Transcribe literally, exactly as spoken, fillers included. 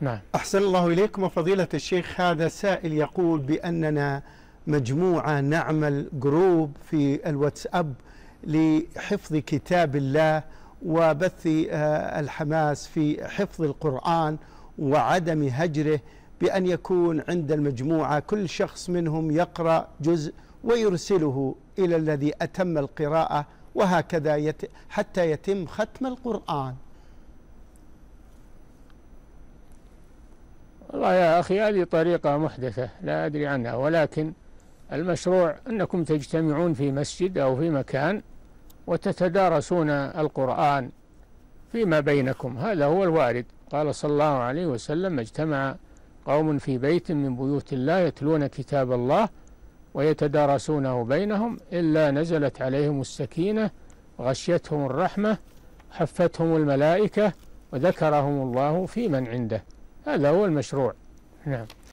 نعم. أحسن الله إليكم فضيلة الشيخ. هذا سائل يقول بأننا مجموعة نعمل جروب في الواتساب لحفظ كتاب الله وبث الحماس في حفظ القرآن وعدم هجره، بأن يكون عند المجموعة كل شخص منهم يقرأ جزء ويرسله إلى الذي أتم القراءة، وهكذا يت حتى يتم ختم القرآن. والله يا أخي هذه طريقة محدثة لا أدري عنها، ولكن المشروع أنكم تجتمعون في مسجد أو في مكان وتتدارسون القرآن فيما بينكم، هذا هو الوارد. قال صلى الله عليه وسلم: اجتمع قوم في بيت من بيوت الله يتلون كتاب الله ويتدارسونه بينهم إلا نزلت عليهم السكينة غشيتهم الرحمة حفتهم الملائكة وذكرهم الله في من عنده. هذا هو المشروع. نعم.